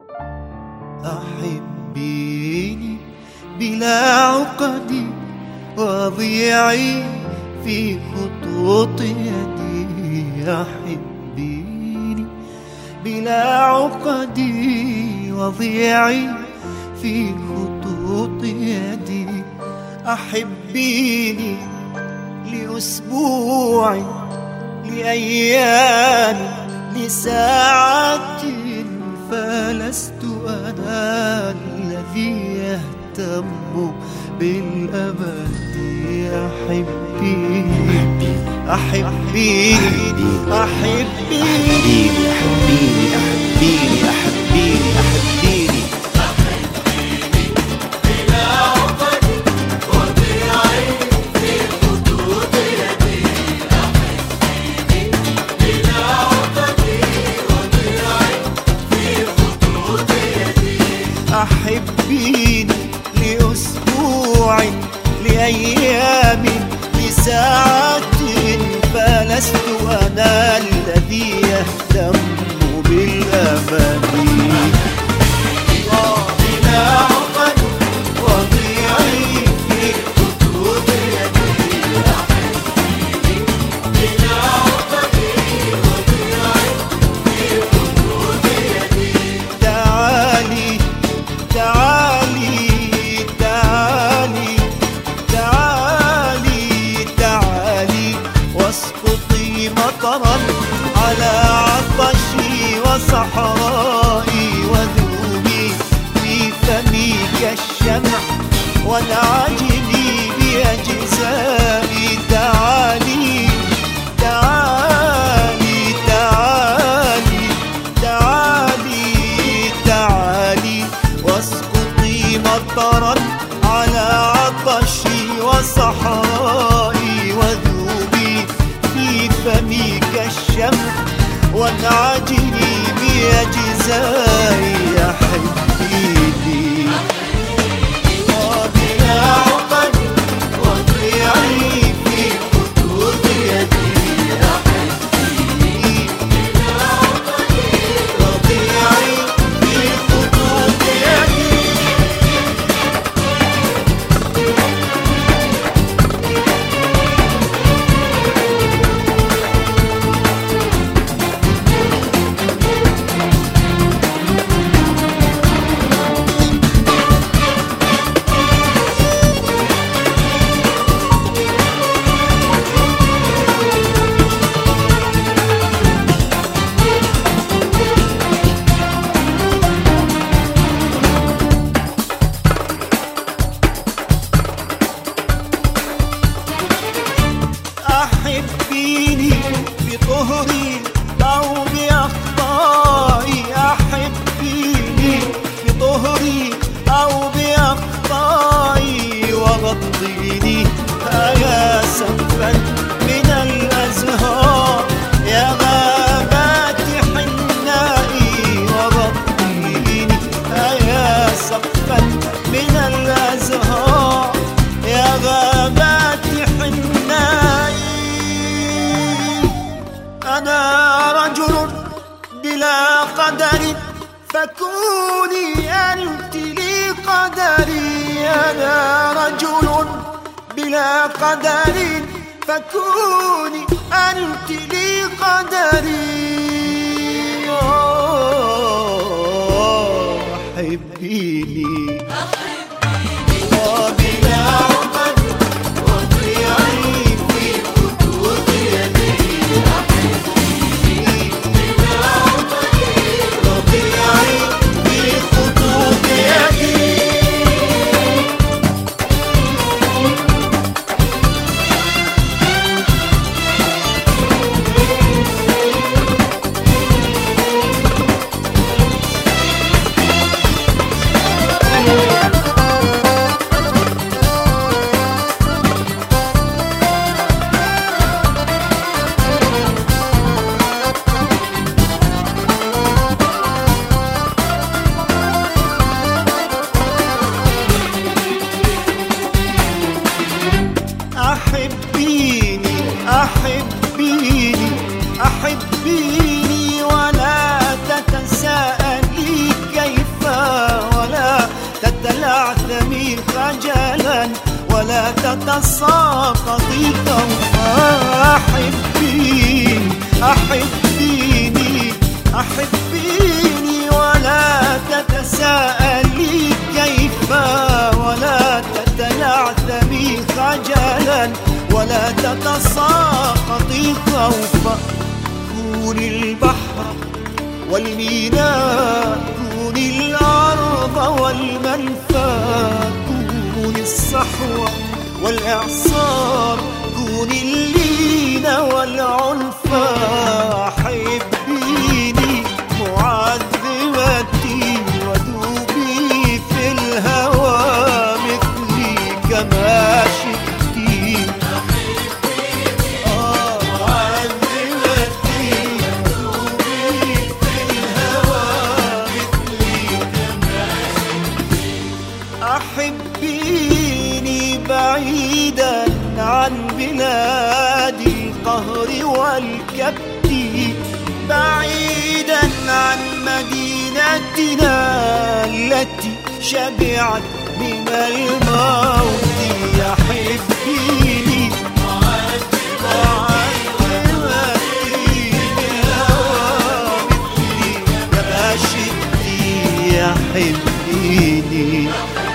أحبيني بلا عقد وضيعي في خطوط يدي. أحبيني بلا عقد وضيعي في خطوط يدي. أحبيني لأسبوع لأيام لساعات فلست أنا الذي يهتم بالأبد. أحبيني أحبيني أحبيني أحبيني أحبيني أحبيني أحبيني بلا عقد وضيعي في خطوط يدي. أحبيني بلا عقد وضيعي في خطوط يدي. أحبيني لأسبوع لأيام لساعات فلست أنا الذي يهتم بالأمل. بلا عقد وضيعي في خطوط يدي. أحبيني بلا عقد وضيعي في خطوط يدي. تعالي تعالي تعالي تعالي تعالي واسقطي مطرا على عطشي وصحرائي وذوبي في فمي كالشمع وانعجلي بأجزائي. تعالي تعالي تعالي تعالي تعالي واسقطي مطرا على عطشي وصحرائي وذوبي في فمي كالشمع وانعجلي بأجزائي. أحبيني بلا عقد وضيعي في خطوط يدي. أحبيني بلا عقد وضيعي في خطوط يدي. أحبيني بطهري أو بأخطائي. أحبيني بطهري أو بأخطائي وغطيني يا سقفا من الأزهار يا غابات حنائي. وغطيني يا سقفا من الأزهار يا غابات حنائي. أنا رجل بلا قدر فكوني أنت لي قدري. أنا رجل بلا قدر فكوني أنت لي قدري. أحبيني بلا عقد وضيعي في خطوط يدي. أحبيني بلا عقد وضيعي في خطوط يدي. خجلا ولا تتساقطي خوفا. أحبيني أحبيني أحبيني ولا تتساءلي كيف، ولا تتلعثمي خجلا ولا تتساقطي خوفا. كوني البحر والميناء، كوني الأرض والمنفى، كوني الصحوة والإعصار، كوني اللين والعنفى. أحبيني معذبتي وذوبي في الهوى مثلي كما شئتي. أحبيني بعيدا عن بلاد القهر والكبت، بعيدا عن مدينتنا التي شبعت من الموت. أحبيني يا حبيني.